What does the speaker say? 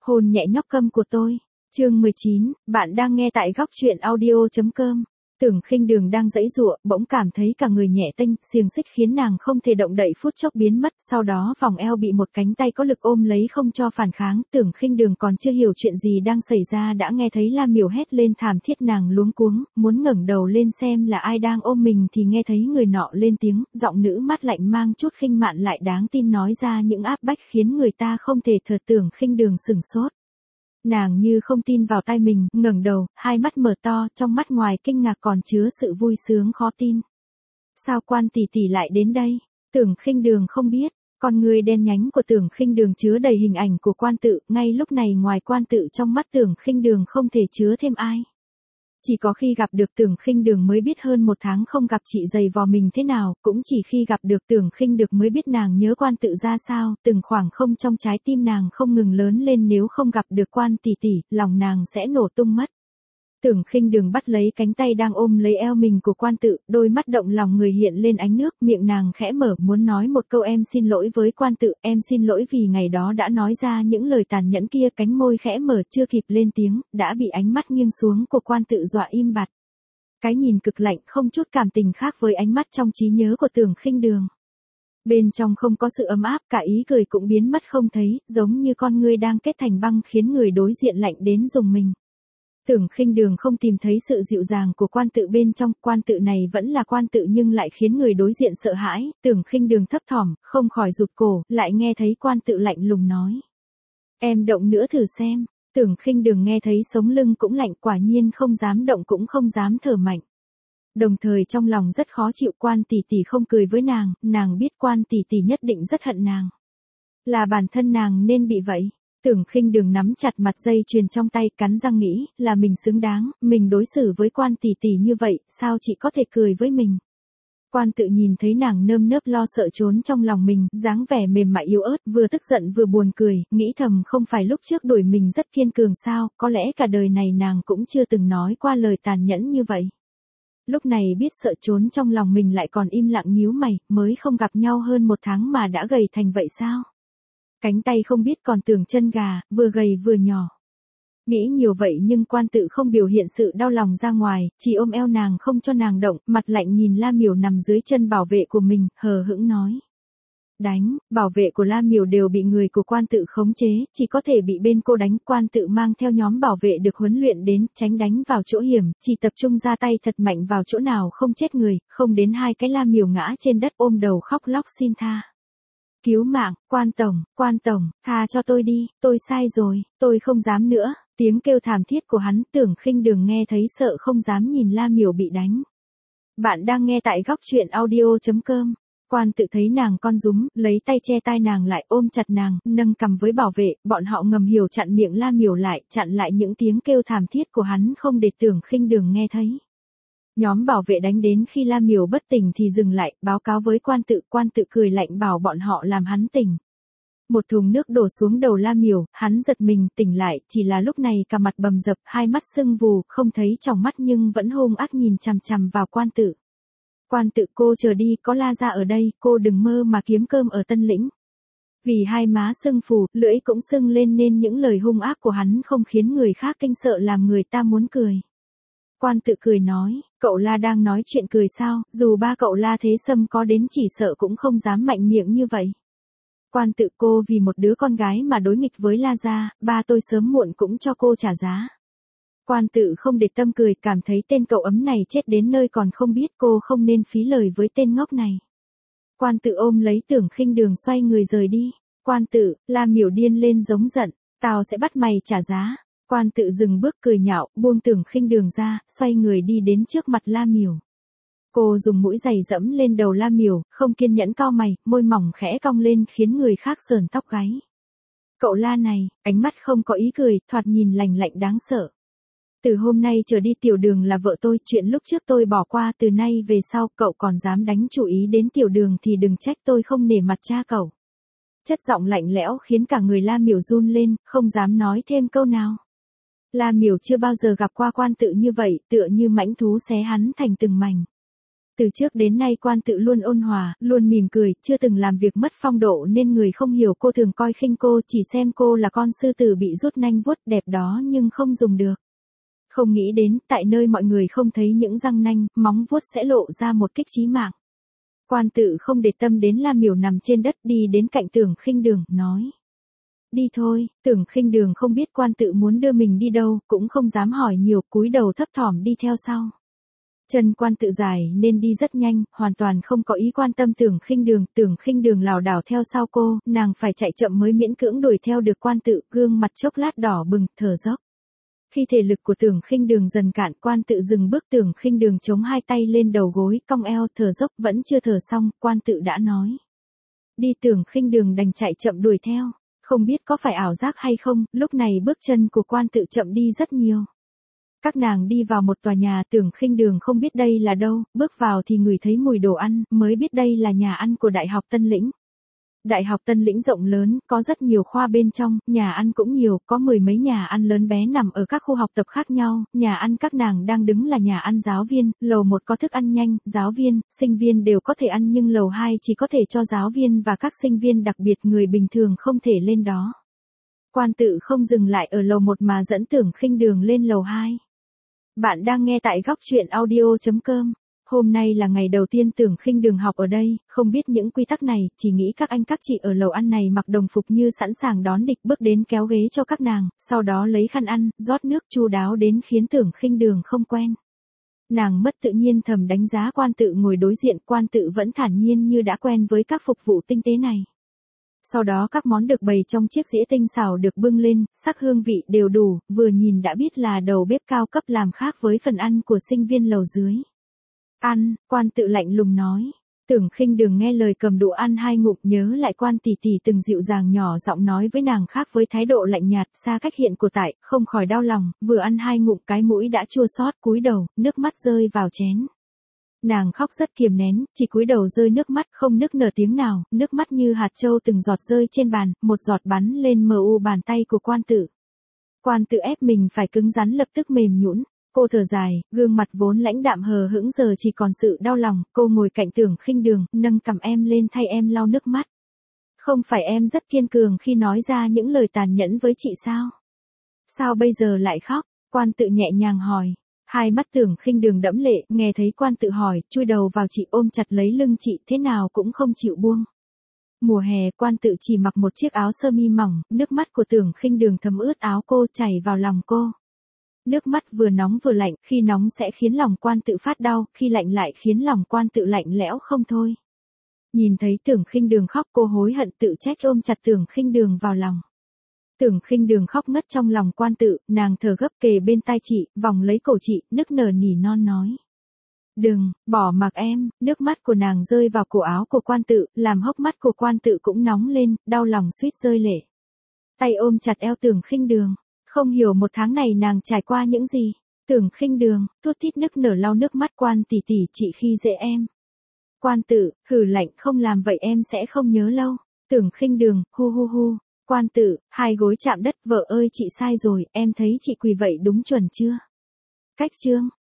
Hôn nhẹ nhóc câm của tôi. Chương 19, bạn đang nghe tại góc truyện audio.com. Tưởng Khinh Đường đang giãy giụa, bỗng cảm thấy cả người nhẹ tênh, xiềng xích khiến nàng không thể động đậy phút chốc biến mất, sau đó vòng eo bị một cánh tay có lực ôm lấy không cho phản kháng. Tưởng Khinh Đường còn chưa hiểu chuyện gì đang xảy ra đã nghe thấy La Miểu hét lên thảm thiết, nàng luống cuống, muốn ngẩng đầu lên xem là ai đang ôm mình thì nghe thấy người nọ lên tiếng, giọng nữ mát lạnh mang chút khinh mạn lại đáng tin nói ra những áp bách khiến người ta không thể thở. Tưởng Khinh Đường sửng sốt. Nàng như không tin vào tai mình, ngẩng đầu, hai mắt mở to, trong mắt ngoài kinh ngạc còn chứa sự vui sướng khó tin. Sao Quan tỷ tỷ lại đến đây? Tưởng Khinh Đường không biết, con người đen nhánh của Tưởng Khinh Đường chứa đầy hình ảnh của Quan Tự, ngay lúc này ngoài Quan Tự trong mắt Tưởng Khinh Đường không thể chứa thêm ai. Chỉ có khi gặp được Tưởng Khinh Đường mới biết hơn một tháng không gặp chị giày vò mình thế nào, cũng chỉ khi gặp được Tưởng Khinh Đường mới biết nàng nhớ Quan Tự ra sao, từng khoảng không trong trái tim nàng không ngừng lớn lên, nếu không gặp được Quan tỷ tỷ, lòng nàng sẽ nổ tung mất. Tưởng Khinh Đường bắt lấy cánh tay đang ôm lấy eo mình của Quan Tự, đôi mắt động lòng người hiện lên ánh nước, miệng nàng khẽ mở muốn nói một câu em xin lỗi với Quan Tự, em xin lỗi vì ngày đó đã nói ra những lời tàn nhẫn kia. Cánh môi khẽ mở chưa kịp lên tiếng, đã bị ánh mắt nghiêng xuống của Quan Tự dọa im bặt. Cái nhìn cực lạnh không chút cảm tình khác với ánh mắt trong trí nhớ của Tưởng Khinh Đường. Bên trong không có sự ấm áp, cả ý cười cũng biến mất không thấy, giống như con ngươi đang kết thành băng khiến người đối diện lạnh đến rùng mình. Tưởng Khinh Đường không tìm thấy sự dịu dàng của Quan Tự bên trong, Quan Tự này vẫn là Quan Tự nhưng lại khiến người đối diện sợ hãi. Tưởng Khinh Đường thấp thỏm, không khỏi rụt cổ, lại nghe thấy Quan Tự lạnh lùng nói: "Em động nữa thử xem." Tưởng Khinh Đường nghe thấy sống lưng cũng lạnh, quả nhiên không dám động cũng không dám thở mạnh. Đồng thời trong lòng rất khó chịu, Quan tỷ tỷ không cười với nàng biết Quan tỷ tỷ nhất định rất hận nàng. Là bản thân nàng nên bị vậy. Tưởng Khinh Đường nắm chặt mặt dây chuyền trong tay, cắn răng nghĩ, là mình xứng đáng, mình đối xử với Quan tỷ tỷ như vậy, sao chị có thể cười với mình. Quan Tự nhìn thấy nàng nơm nớp lo sợ trốn trong lòng mình, dáng vẻ mềm mại yếu ớt, vừa tức giận vừa buồn cười, nghĩ thầm không phải lúc trước đuổi mình rất kiên cường sao, có lẽ cả đời này nàng cũng chưa từng nói qua lời tàn nhẫn như vậy. Lúc này biết sợ trốn trong lòng mình lại còn im lặng nhíu mày, mới không gặp nhau hơn một tháng mà đã gầy thành vậy sao? Cánh tay không biết còn tưởng chân gà, vừa gầy vừa nhỏ. Nghĩ nhiều vậy nhưng Quan Tự không biểu hiện sự đau lòng ra ngoài, chỉ ôm eo nàng không cho nàng động, mặt lạnh nhìn La Miểu nằm dưới chân bảo vệ của mình, hờ hững nói: "Đánh." Bảo vệ của La Miểu đều bị người của Quan Tự khống chế, chỉ có thể bị bên cô đánh. Quan Tự mang theo nhóm bảo vệ được huấn luyện đến, tránh đánh vào chỗ hiểm, chỉ tập trung ra tay thật mạnh vào chỗ nào không chết người, không đến hai cái La Miểu ngã trên đất ôm đầu khóc lóc xin tha. "Cứu mạng, Quan Tổng, tha cho tôi đi, tôi sai rồi, tôi không dám nữa." Tiếng kêu thảm thiết của hắn, Tưởng Khinh Đường nghe thấy sợ không dám nhìn La Miểu bị đánh. Bạn đang nghe tại góc truyện audio.com. Quan Tự thấy nàng con rúm, lấy tay che tai nàng lại, ôm chặt nàng, nâng cằm với bảo vệ, bọn họ ngầm hiểu chặn miệng La Miểu lại, chặn lại những tiếng kêu thảm thiết của hắn không để Tưởng Khinh Đường nghe thấy. Nhóm bảo vệ đánh đến khi La Miểu bất tỉnh thì dừng lại, báo cáo với Quan Tự. Quan Tự cười lạnh bảo bọn họ làm hắn tỉnh. Một thùng nước đổ xuống đầu La Miểu, hắn giật mình, tỉnh lại, chỉ là lúc này cả mặt bầm dập, hai mắt sưng vù, không thấy tròng mắt nhưng vẫn hung ác nhìn chằm chằm vào Quan Tự. "Quan Tự, cô chờ đi, có La gia ở đây, cô đừng mơ mà kiếm cơm ở Tân Lĩnh." Vì hai má sưng phù, lưỡi cũng sưng lên nên những lời hung ác của hắn không khiến người khác kinh sợ làm người ta muốn cười. Quan Tự cười nói: "Cậu La đang nói chuyện cười sao, dù ba cậu La Thế Sâm có đến chỉ sợ cũng không dám mạnh miệng như vậy." "Quan Tự, cô vì một đứa con gái mà đối nghịch với La gia, ba tôi sớm muộn cũng cho cô trả giá." Quan Tự không để tâm cười, cảm thấy tên cậu ấm này chết đến nơi còn không biết, cô không nên phí lời với tên ngốc này. Quan Tự ôm lấy Tưởng Khinh Đường xoay người rời đi. "Quan Tự," La Miểu điên lên giống giận, "tao sẽ bắt mày trả giá." Quan Tự dừng bước cười nhạo, buông Tưởng Khinh Đường ra, xoay người đi đến trước mặt La Miểu. Cô dùng mũi giày dẫm lên đầu La Miểu, không kiên nhẫn cau mày, môi mỏng khẽ cong lên khiến người khác sởn tóc gáy. Cậu La này, ánh mắt không có ý cười, thoạt nhìn lạnh lạnh đáng sợ. "Từ hôm nay trở đi Tiểu Đường là vợ tôi, chuyện lúc trước tôi bỏ qua, từ nay về sau cậu còn dám đánh chủ ý đến Tiểu Đường thì đừng trách tôi không nể mặt cha cậu." Chất giọng lạnh lẽo khiến cả người La Miểu run lên, không dám nói thêm câu nào. La Miểu chưa bao giờ gặp qua Quan Tự như vậy, tựa như mãnh thú xé hắn thành từng mảnh. Từ trước đến nay quan tự luôn ôn hòa, luôn mỉm cười, chưa từng làm việc mất phong độ nên người không hiểu cô thường coi khinh cô, chỉ xem cô là con sư tử bị rút nanh vuốt đẹp đó nhưng không dùng được. Không nghĩ đến, tại nơi mọi người không thấy những răng nanh, móng vuốt sẽ lộ ra một kích chí mạng. Quan tự không để tâm đến La Miểu nằm trên đất, đi đến cạnh Tưởng Khinh Đường, nói. Đi thôi. Tưởng Khinh Đường không biết quan tự muốn đưa mình đi đâu, cũng không dám hỏi nhiều, cúi đầu thấp thỏm đi theo sau. Chân quan tự dài nên đi rất nhanh, hoàn toàn không có ý quan tâm Tưởng Khinh Đường lảo đảo theo sau cô, nàng phải chạy chậm mới miễn cưỡng đuổi theo được quan tự, gương mặt chốc lát đỏ bừng, thở dốc. Khi thể lực của Tưởng Khinh Đường dần cạn, quan tự dừng bước, Tưởng Khinh Đường chống hai tay lên đầu gối, cong eo, thở dốc, vẫn chưa thở xong, quan tự đã nói. Đi. Tưởng Khinh Đường đành chạy chậm đuổi theo. Không biết có phải ảo giác hay không, lúc này bước chân của quan tự chậm đi rất nhiều. Các nàng đi vào một tòa nhà, Tưởng Khinh Đường không biết đây là đâu, bước vào thì ngửi thấy mùi đồ ăn, mới biết đây là nhà ăn của Đại học Tân Lĩnh. Đại học Tân Lĩnh rộng lớn, có rất nhiều khoa bên trong, nhà ăn cũng nhiều, có mười mấy nhà ăn lớn bé nằm ở các khu học tập khác nhau, nhà ăn các nàng đang đứng là nhà ăn giáo viên, lầu 1 có thức ăn nhanh, giáo viên, sinh viên đều có thể ăn nhưng lầu 2 chỉ có thể cho giáo viên và các sinh viên đặc biệt, người bình thường không thể lên đó. Quan tự không dừng lại ở lầu 1 mà dẫn Tưởng Khinh Đường lên lầu 2. Bạn đang nghe tại góc truyện audio.com. Hôm nay là ngày đầu tiên Tưởng Khinh Đường học ở đây, không biết những quy tắc này, chỉ nghĩ các anh các chị ở lầu ăn này mặc đồng phục như sẵn sàng đón địch, bước đến kéo ghế cho các nàng, sau đó lấy khăn ăn, rót nước, chu đáo đến khiến Tưởng Khinh Đường không quen. Nàng mất tự nhiên thầm đánh giá quan tự ngồi đối diện, quan tự vẫn thản nhiên như đã quen với các phục vụ tinh tế này. Sau đó các món được bày trong chiếc dĩa tinh xảo được bưng lên, sắc hương vị đều đủ, vừa nhìn đã biết là đầu bếp cao cấp làm khác với phần ăn của sinh viên lầu dưới. Ăn, quan tự lạnh lùng nói. Tưởng Khinh Đường nghe lời cầm đũa ăn hai ngụm, nhớ lại quan tỷ tỷ từng dịu dàng nhỏ giọng nói với nàng khác với thái độ lạnh nhạt, xa cách hiện của tại, không khỏi đau lòng, vừa ăn hai ngụm cái mũi đã chua xót, cúi đầu, nước mắt rơi vào chén. Nàng khóc rất kiềm nén, chỉ cúi đầu rơi nước mắt, không nức nở tiếng nào, nước mắt như hạt châu từng giọt rơi trên bàn, một giọt bắn lên mờ u bàn tay của quan tự. Quan tự ép mình phải cứng rắn lập tức mềm nhũn. Cô thở dài, gương mặt vốn lãnh đạm hờ hững giờ chỉ còn sự đau lòng, cô ngồi cạnh Tưởng Khinh Đường, nâng cằm em lên thay em lau nước mắt. Không phải em rất kiên cường khi nói ra những lời tàn nhẫn với chị sao? Sao bây giờ lại khóc? Quan tự nhẹ nhàng hỏi. Hai mắt Tưởng Khinh Đường đẫm lệ, nghe thấy quan tự hỏi, chui đầu vào chị ôm chặt lấy lưng chị, thế nào cũng không chịu buông. Mùa hè, quan tự chỉ mặc một chiếc áo sơ mi mỏng, nước mắt của Tưởng Khinh Đường thấm ướt áo cô, chảy vào lòng cô. Nước mắt vừa nóng vừa lạnh, khi nóng sẽ khiến lòng quan tự phát đau, khi lạnh lại khiến lòng quan tự lạnh lẽo không thôi. Nhìn thấy Tưởng Khinh Đường khóc, cô hối hận tự trách, ôm chặt Tưởng Khinh Đường vào lòng. Tưởng Khinh Đường khóc ngất trong lòng quan tự, nàng thở gấp kề bên tai chị, vòng lấy cổ chị, nức nở nỉ non nói. Đừng, bỏ mặc em, nước mắt của nàng rơi vào cổ áo của quan tự, làm hốc mắt của quan tự cũng nóng lên, đau lòng suýt rơi lệ. Tay ôm chặt eo Tưởng Khinh Đường. Không hiểu một tháng này nàng trải qua những gì. Tưởng Khinh Đường, thút thít nức nở lau nước mắt, quan tỷ tỷ chị khi dễ em. Quan tự, hừ lạnh, không làm vậy em sẽ không nhớ lâu. Tưởng Khinh Đường, hu hu hu. Quan tự, hai gối chạm đất, vợ ơi chị sai rồi, em thấy chị quỳ vậy đúng chuẩn chưa? Cách chương.